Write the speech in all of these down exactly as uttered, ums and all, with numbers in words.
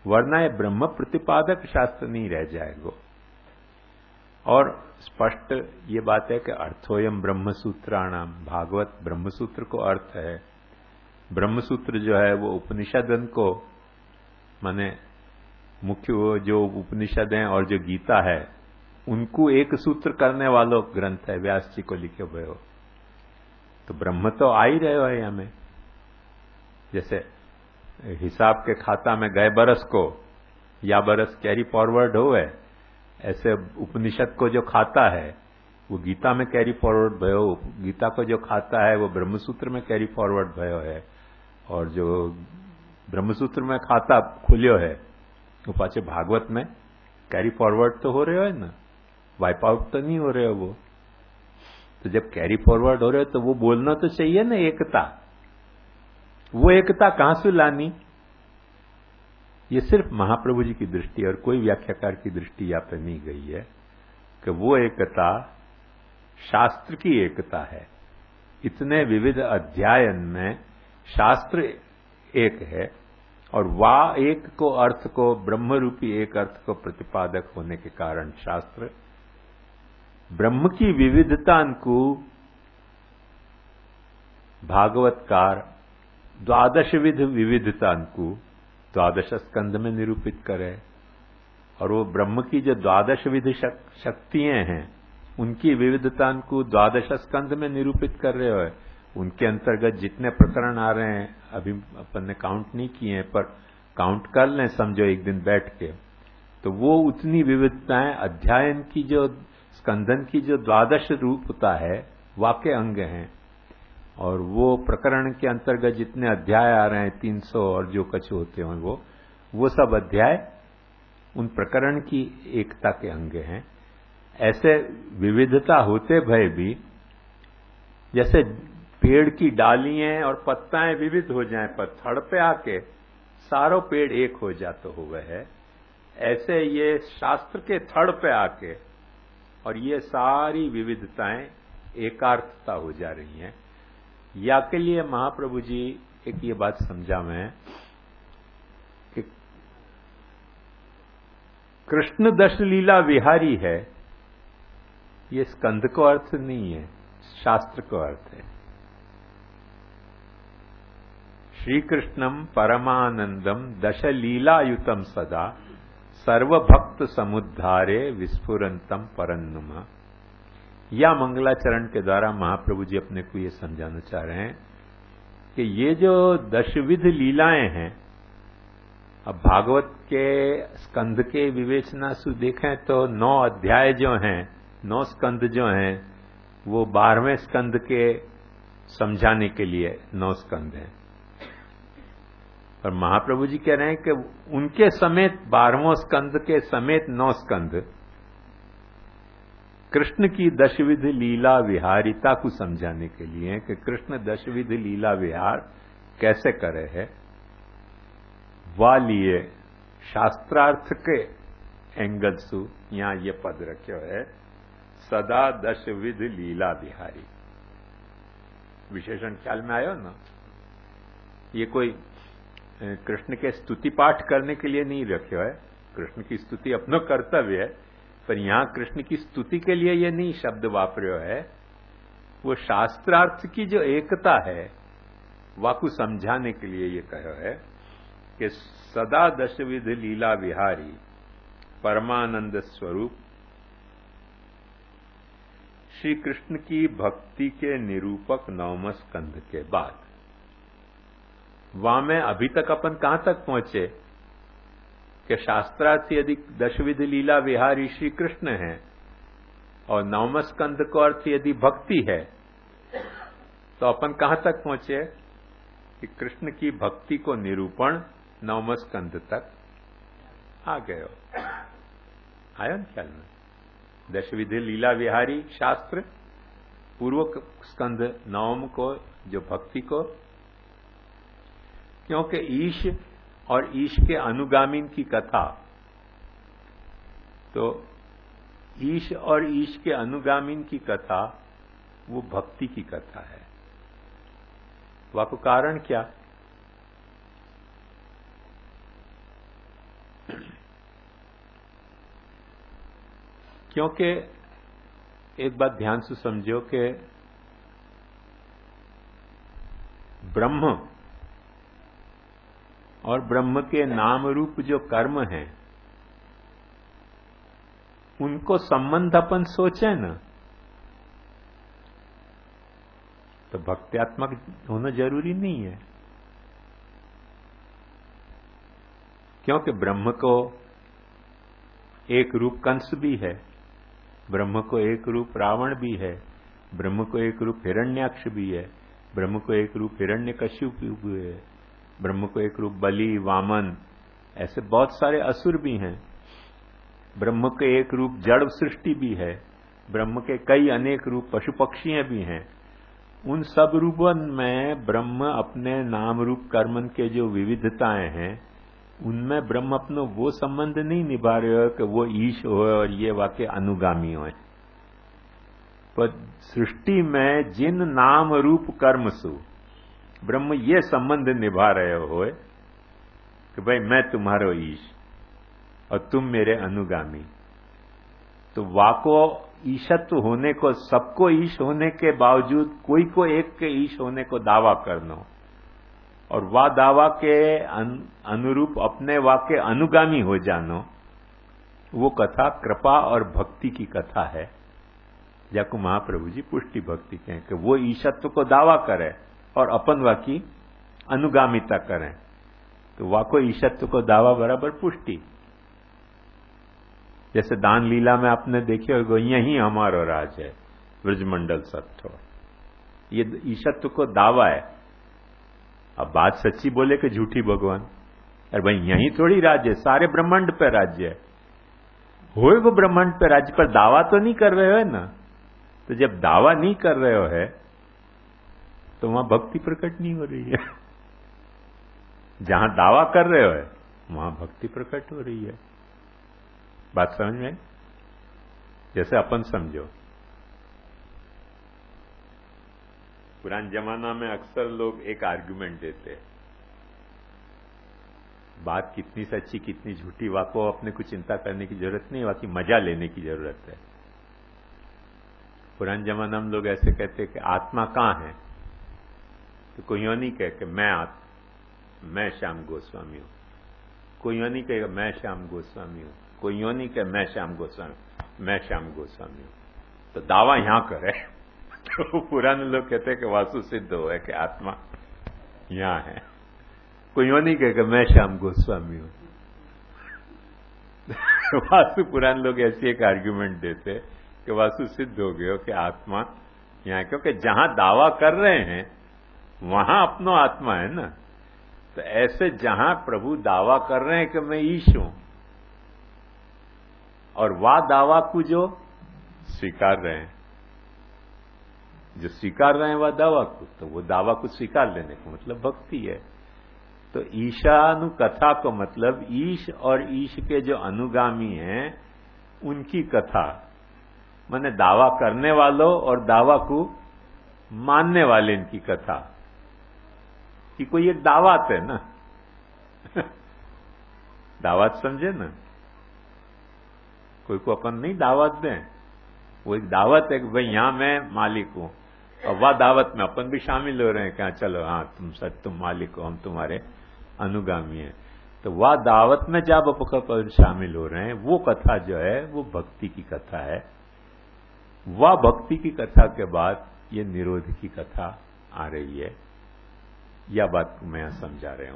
वरना ये ब्रह्म प्रतिपादक शास्त्र नहीं रह जाएगा। और स्पष्ट ये बात है कि अर्थोयम ब्रह्मसूत्राणाम, भागवत ब्रह्मसूत्र को अर्थ है। ब्रह्मसूत्र जो है वो उपनिषदन को, माने मुख्य वो जो उपनिषद हैं और जो गीता है उनको एक सूत्र करने वालो ग्रंथ है, व्यास जी को लिखे हुए हो। तो ब्रह्म तो आ ही रहे हो है हमें। जैसे हिसाब के खाता में गए बरस को या बरस कैरी फॉरवर्ड हो है, ऐसे उपनिषद को जो खाता है वो गीता में कैरी फॉरवर्ड भयो, गीता को जो खाता है वो ब्रह्मसूत्र में कैरी फॉरवर्ड भयो है, और जो ब्रह्मसूत्र में खाता खुलियो है वो पाचे भागवत में कैरी फॉरवर्ड तो हो रहे हो है ना, वाइप आउट तो नहीं हो रहे हो वो। तो जब कैरी फॉरवर्ड हो रहे हो तो वो बोलना तो चाहिए ना एकता। वो एकता कहां से लानी? ये सिर्फ महाप्रभु जी की दृष्टि और कोई व्याख्याकार की दृष्टि यहाँ पे नहीं गई है कि वो एकता शास्त्र की एकता है। इतने विविध अध्यायन में शास्त्र एक है और वा एक को अर्थ को, ब्रह्म रूपी एक अर्थ को प्रतिपादक होने के कारण शास्त्र ब्रह्म की विविधता को भागवतकार द्वादश विध विविधता को द्वादश स्कंध में निरूपित करे। और वो ब्रह्म की जो द्वादश विध शक्तियां हैं उनकी विविधता को द्वादश स्कंध में निरूपित कर रहे हो। उनके अंतर्गत जितने प्रकरण आ रहे हैं अभी अपन ने काउंट नहीं किए हैं, पर काउंट कर लें समझो एक दिन बैठ के, तो वो उतनी विविधताएं अध्यायन की जो स्कंदन की जो द्वादश रूपता है वाक्य अंग हैं। और वो प्रकरण के अंतर्गत जितने अध्याय आ रहे हैं तीन सौ और जो कुछ होते हैं वो वो सब अध्याय उन प्रकरण की एकता के अंग हैं। ऐसे विविधता होते भय भी, जैसे पेड़ की डालियां और पत्ताएं विविध हो जाएं पर थड़ पे आके सारों पेड़ एक हो जाते हुए है, ऐसे ये शास्त्र के थड़ पे आके और ये सारी विविधताएं एकार्थता हो जा रही हैं। या के लिए महाप्रभु जी एक ये बात समझा मैं कि कृष्ण दश लीला विहारी है, ये स्कंद को अर्थ नहीं है, शास्त्र को अर्थ है। श्री कृष्णम परमानंदम दश लीलायुतम सदा सर्वभक्त समुद्धारे विस्फुरंतम परन्नुमा। या मंगलाचरण के द्वारा महाप्रभु जी अपने को ये समझाना चाह रहे हैं कि ये जो दशविध लीलाएं हैं, अब भागवत के स्कंद के विवेचना से देखें तो नौ अध्याय जो हैं, नौ स्कंद जो हैं, वो बारहवें स्कंद के समझाने के लिए नौ स्कंद हैं। और महाप्रभु जी कह रहे हैं कि उनके समेत बारहवें स्कंद के समेत नौ स्कंद कृष्ण की दशविध लीला विहारिता को समझाने के लिए कि कृष्ण दशविध लीला विहार कैसे करे है, वा लिए शास्त्रार्थ के एंगल सु यहां ये पद रखे है, सदा दशविध लीला विहारी। विशेषण ख्याल में आयो ना? ये कोई कृष्ण के स्तुति पाठ करने के लिए नहीं रखे है, कृष्ण की स्तुति अपना कर्तव्य है, पर यहां कृष्ण की स्तुति के लिए ये नहीं शब्द वापर्यो है। वो शास्त्रार्थ की जो एकता है वाकु समझाने के लिए ये कहो है कि सदा दशविध लीला विहारी परमानंद स्वरूप श्री कृष्ण की भक्ति के निरूपक नवम स्कंध के बाद, वहां में अभी तक अपन कहां तक पहुंचे कि शास्त्रार्थ यदि दशविध लीला विहारी श्री कृष्ण है और नवम स्कंध को अर्थ यदि भक्ति है, तो अपन कहां तक पहुंचे कि कृष्ण की भक्ति को निरूपण नवम स्कंध तक आ गए हो। आया न ख्याल में? दशविध लीला विहारी शास्त्र, पूर्व स्कंध नवम को जो भक्ति को, क्योंकि ईश और ईश के अनुगामीन की कथा, तो ईश और ईश के अनुगामीन की कथा वो भक्ति की कथा है। वह को कारण क्या? क्योंकि एक बात ध्यान से समझो कि ब्रह्म और ब्रह्म के नाम रूप जो कर्म हैं, उनको संबंध अपन सोचे ना, तो भक्त्यात्मक होना जरूरी नहीं है। क्योंकि ब्रह्म को एक रूप कंस भी है, ब्रह्म को एक रूप रावण भी है, ब्रह्म को एक रूप हिरण्याक्ष भी है, ब्रह्म को एक रूप हिरण्यकश्यप भी है, ब्रह्म को एक रूप बलि, वामन, ऐसे बहुत सारे असुर भी हैं। ब्रह्म के एक रूप जड़ सृष्टि भी है, ब्रह्म के कई अनेक रूप पशु पक्षियां भी हैं। उन सब रूपन में ब्रह्म अपने नाम रूप कर्मन के जो विविधताएं हैं, उनमें ब्रह्म अपनो वो संबंध नहीं निभा रहे हो कि वो ईश हो और ये वाके अनुगामी हो। पर सृष्टि में जिन नाम रूप कर्म सु ब्रह्म ये संबंध निभा रहे हो कि भाई मैं तुम्हारो ईश और तुम मेरे अनुगामी, तो वाको ईशत्व होने को, सबको ईश होने के बावजूद कोई को एक के ईश होने को दावा करना और वा दावा के अनुरूप अपने वाके अनुगामी हो जानो, वो कथा कृपा और भक्ति की कथा है। जाको महाप्रभु जी पुष्टि भक्ति कहें कि वो ईशत्व को दावा करे और अपन वाकी अनुगामिता करें, तो वाको ईशत्व को दावा बराबर पुष्टि। जैसे दान लीला में आपने देखे होगा, यही हमारो राज है ब्रजमंडल सत्थो, ये ईशत्व को दावा है। अब बात सच्ची बोले कि झूठी भगवान, अरे भाई यही थोड़ी राज्य है, सारे ब्रह्मांड पे राज्य है, होए वो ब्रह्मांड पे राज्य, पर दावा तो नहीं कर रहे हो ना। तो जब दावा नहीं कर रहे हो है तो वहां भक्ति प्रकट नहीं हो रही है। जहां दावा कर रहे हो है वहां भक्ति प्रकट हो रही है। बात समझ में? जैसे अपन समझो, पुराने जमाना में अक्सर लोग एक आर्गुमेंट देते हैं, बात कितनी सच्ची कितनी झूठी, वाको अपने को चिंता करने की जरूरत नहीं, वाकई मजा लेने की जरूरत है। पुराने जमाना में लोग ऐसे कहते हैं कि आत्मा कहां है, तो कोई यो नहीं कहे कि मैं आत्मा, मैं श्याम गोस्वामी हूं, कोई यो नहीं कहेगा मैं श्याम गोस्वामी हूं, कोई यो नहीं कहे मैं श्याम गोस्वामी, मैं श्याम गोस्वामी हूं, तो दावा यहां करे। तो पुराने लोग कहते हैं कि वासु सिद्ध हो है कि आत्मा यहां है, कोई यो नहीं कहेगा मैं श्याम गोस्वामी हूं। वासु पुराने लोग ऐसी एक आर्ग्यूमेंट देते कि वासु सिद्ध हो गए हो कि आत्मा यहां, क्योंकि जहां दावा कर रहे हैं वहां अपनो आत्मा है ना। तो ऐसे जहां प्रभु दावा कर रहे हैं कि मैं ईश हूं, और वह दावा को जो स्वीकार रहे हैं, जो स्वीकार रहे हैं वह दावा को, तो वो दावा को स्वीकार लेने का मतलब भक्ति है। तो ईशानु कथा को मतलब ईश और ईश के जो अनुगामी हैं उनकी कथा, माने दावा करने वालों और दावा को मानने वाले इनकी कथा, कि कोई एक दावत है ना। दावत समझे ना, कोई को अपन नहीं दावत दें, वो एक दावत है कि भाई यहां मैं मालिक हूं, और वह दावत में अपन भी शामिल हो रहे हैं कि चलो हाँ तुम सच तुम मालिक हो, हम तुम्हारे अनुगामी हैं। तो वह दावत में जब अपन शामिल हो रहे हैं, वो कथा जो है वो भक्ति की कथा है। वह भक्ति की कथा के बाद ये निरोध की कथा आ रही है। यह बात मैं समझा रहा हूं।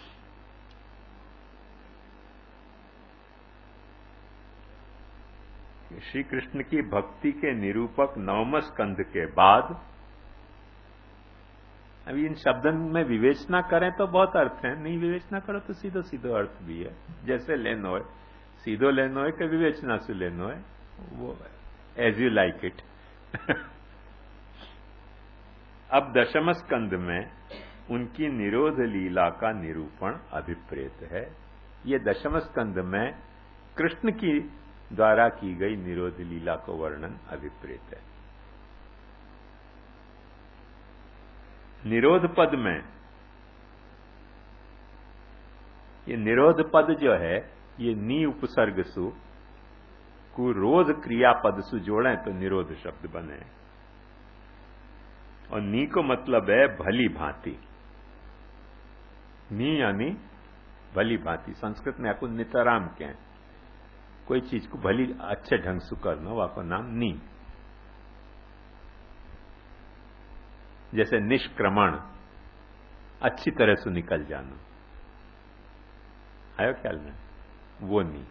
श्री कृष्ण की भक्ति के निरूपक नवम स्कंध के बाद, अभी इन शब्दों में विवेचना करें तो बहुत अर्थ है, नहीं विवेचना करो तो सीधो सीधो अर्थ भी है। जैसे लेनो है, सीधो लेनो है कि विवेचना से लेनो है, वो एज यू लाइक इट। अब दशम स्कंध में उनकी निरोध लीला का निरूपण अभिप्रेत है। ये दशम स्कंध में कृष्ण की द्वारा की गई निरोध लीला को वर्णन अभिप्रेत है। निरोध पद में, ये निरोध पद जो है ये नी उपसर्ग सु को रोध क्रियापद सु जोड़े तो निरोध शब्द बने। और नी को मतलब है भली भांति। नी यानी भली भांति। संस्कृत में आपको नितराम कहें, कोई चीज को भली अच्छे ढंग से करना, वो आपको नाम नी। जैसे निष्क्रमण, अच्छी तरह से निकल जाना, आयो ख्याल में, वो नी।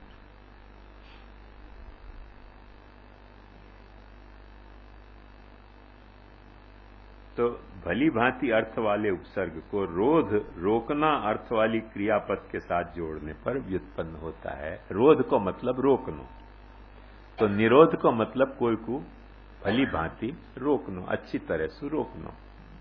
तो भली भांति अर्थ वाले उपसर्ग को रोध रोकना अर्थ वाली क्रियापद के साथ जोड़ने पर व्युत्पन्न होता है। रोध को मतलब रोकनो, तो निरोध को मतलब कोई को भली भांति रोकनो, अच्छी तरह से रोकनो।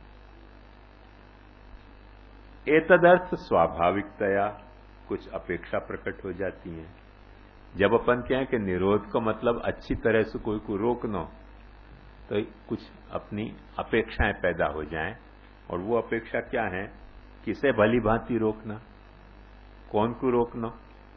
एतदर्थ स्वाभाविकतया कुछ अपेक्षा प्रकट हो जाती है। जब अपन कहें कि निरोध को मतलब अच्छी तरह से कोई को रोकनो, तो कुछ अपनी अपेक्षाएं पैदा हो जाएं। और वो अपेक्षा क्या है? किसे भली भांति रोकना, कौन को रोकना,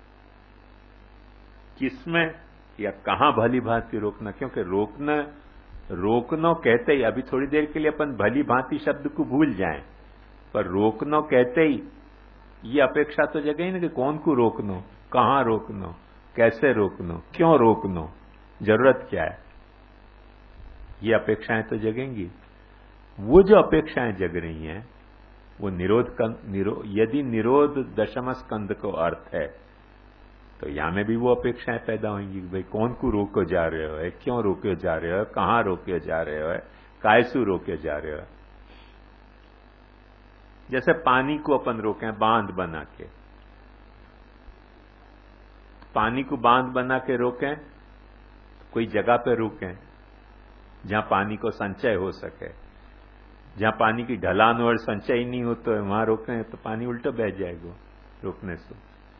किसमें या कहां भली भांति रोकना। क्योंकि रोकना रोकनो कहते ही, अभी थोड़ी देर के लिए अपन भली भांति शब्द को भूल जाएं, पर रोकनो कहते ही ये अपेक्षा तो जगह ही ना कि कौन को रोकनो, कहां रोकनो, कैसे रोकनो, क्यों रोकनो, जरूरत क्या है, ये अपेक्षाएं तो जगेंगी। वो जो अपेक्षाएं जग रही हैं वो निरोध निरो, यदि निरोध दशम स्कंद को अर्थ है तो यहां में भी वो अपेक्षाएं पैदा होंगी। भाई कौन को रोके जा रहे हो, क्यों रोके जा रहे हो, कहां रोके जा रहे हो, कायसु रोके जा रहे हो। जैसे पानी को अपन रोकें बांध बना के, पानी को बांध बना के रोकें, कोई जगह पे रोकें जहां पानी को संचय हो सके। जहां पानी की ढलान और संचय ही नहीं हो तो वहां रोकें तो पानी उल्टा बह जाएगा रोकने से।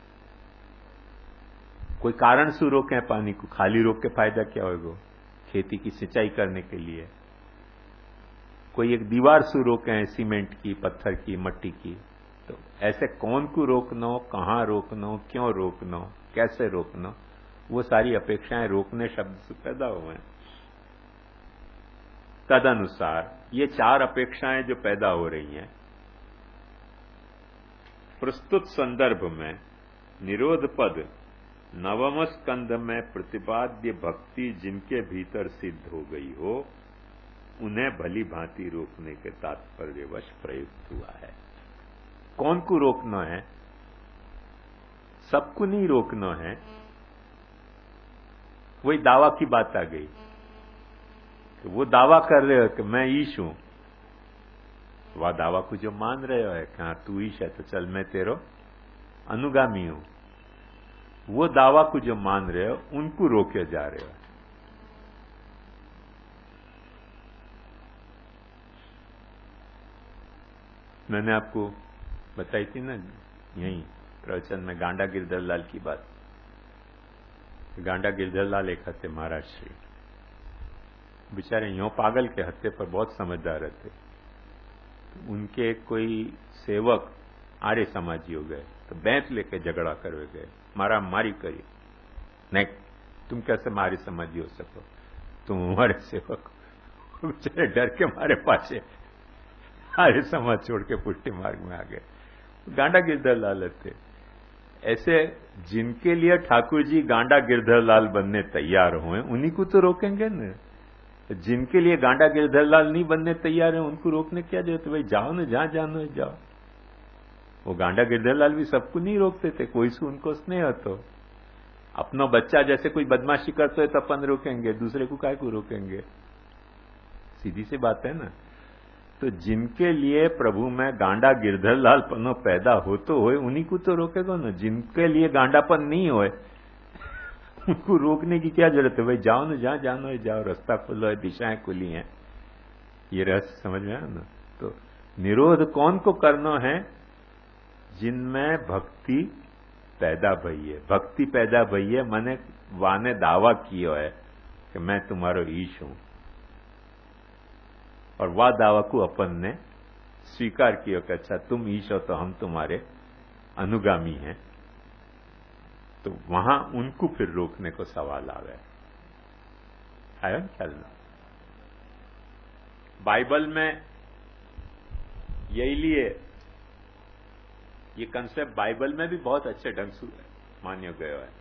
कोई कारण से रोकें पानी को, खाली रोक के फायदा क्या होगा, खेती की सिंचाई करने के लिए। कोई एक दीवार से रोकें सीमेंट की, पत्थर की, मट्टी की, तो ऐसे कौन को रोकना, कहां रोकना, क्यों रोकना, कैसे रोकना, वो सारी अपेक्षाएं रोकने शब्द से पैदा हुए हैं। तदनुसार ये चार अपेक्षाएं जो पैदा हो रही हैं, प्रस्तुत संदर्भ में निरोध पद नवम स्कंध में प्रतिपाद्य भक्ति जिनके भीतर सिद्ध हो गई हो, उन्हें भली भांति रोकने के तात्पर्यवश प्रयुक्त हुआ है। कौन को रोकना है? सबको नहीं रोकना है। वही दावा की बात आ गई, तो वो दावा कर रहे हो कि मैं ईश हूं, वह दावा को जो मान रहे हो कि हाँ तू ईश है तो चल मैं तेरो अनुगामी हूं, वो दावा को जो मान रहे हो उनको रोके जा रहे हो। मैंने आपको बताई थी ना यही प्रवचन में गांडा गिरधर लाल की बात। गांडा गिरधर लाल एक हत्या महाराज श्री, बेचारे यो पागल के हत्या पर बहुत समझदार रहते। तो उनके कोई सेवक आर्य समाजी हो गए, तो बैंत लेके झगड़ा करवे गए, मारा मारी करी। नहीं, तुम कैसे मारे समाजी हो सको, तुम हमारे सेवक। बेचारे डर के मारे पासे आर्य समाज छोड़ के पुष्टि मार्ग में आ गए। गांडा गिरधर लाल थे। ऐसे जिनके लिए ठाकुर जी गांडा गिरधर लाल बनने तैयार हुए उन्हीं को तो रोकेंगे न। जिनके लिए गांडा गिरधर लाल नहीं बनने तैयार है उनको रोकने क्या जरूरत है? भाई जाओ ना, जहां जाना है जाओ। वो गांडा गिरधर लाल भी सबको नहीं रोकते थे, कोई से उनको स्नेह हो तो। अपना बच्चा जैसे कोई बदमाशी करते है तो अपन रोकेंगे, दूसरे को काय को रोकेंगे? सीधी सी बात है ना। तो जिनके लिए प्रभु में गांडा गिरधर लाल पनो पैदा हो तो होए उन्हीं को तो रोकेगा ना। जिनके लिए गांडापन नहीं होए उनको रोकने की क्या जरूरत है? भाई जाओ ना, जहां जाना है जाओ, रास्ता खुला है, दिशाएं खुली हैं। ये रहस्य समझ में आया ना। तो निरोध कौन को करना है? जिनमें भक्ति पैदा भई है। भक्ति पैदा भई है माने वाने दावा किया है कि मैं तुम्हारो ईश हूं, और वह दावा को अपन ने स्वीकार किया कि अच्छा तुम ईश हो तो हम तुम्हारे अनुगामी हैं। तो वहां उनको फिर रोकने को सवाल आवे। आयो न ख्याल में? बाइबल में यही लिए ये कंसेप्ट बाइबल में भी बहुत अच्छे ढंग से मान्य गयो है।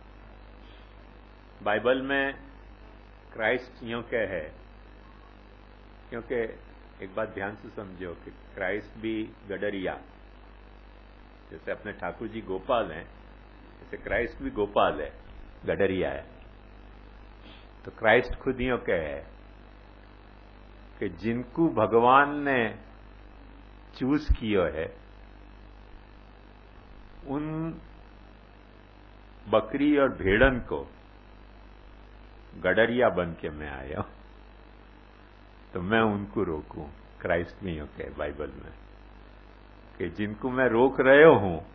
बाइबल में क्राइस्ट यूं के है, क्योंकि एक बात ध्यान से समझो कि क्राइस्ट भी गडरिया, जैसे अपने ठाकुर जी गोपाल हैं, जैसे क्राइस्ट भी गोपाल है, गडरिया है। तो क्राइस्ट खुद यूं के है कि जिनको भगवान ने चूज किया है उन बकरी और भेड़न को गडरिया बन के मैं आया, तो मैं उनको रोकूं। क्राइस्ट में यूं कहे बाइबल में कि जिनको मैं रोक रहे हूं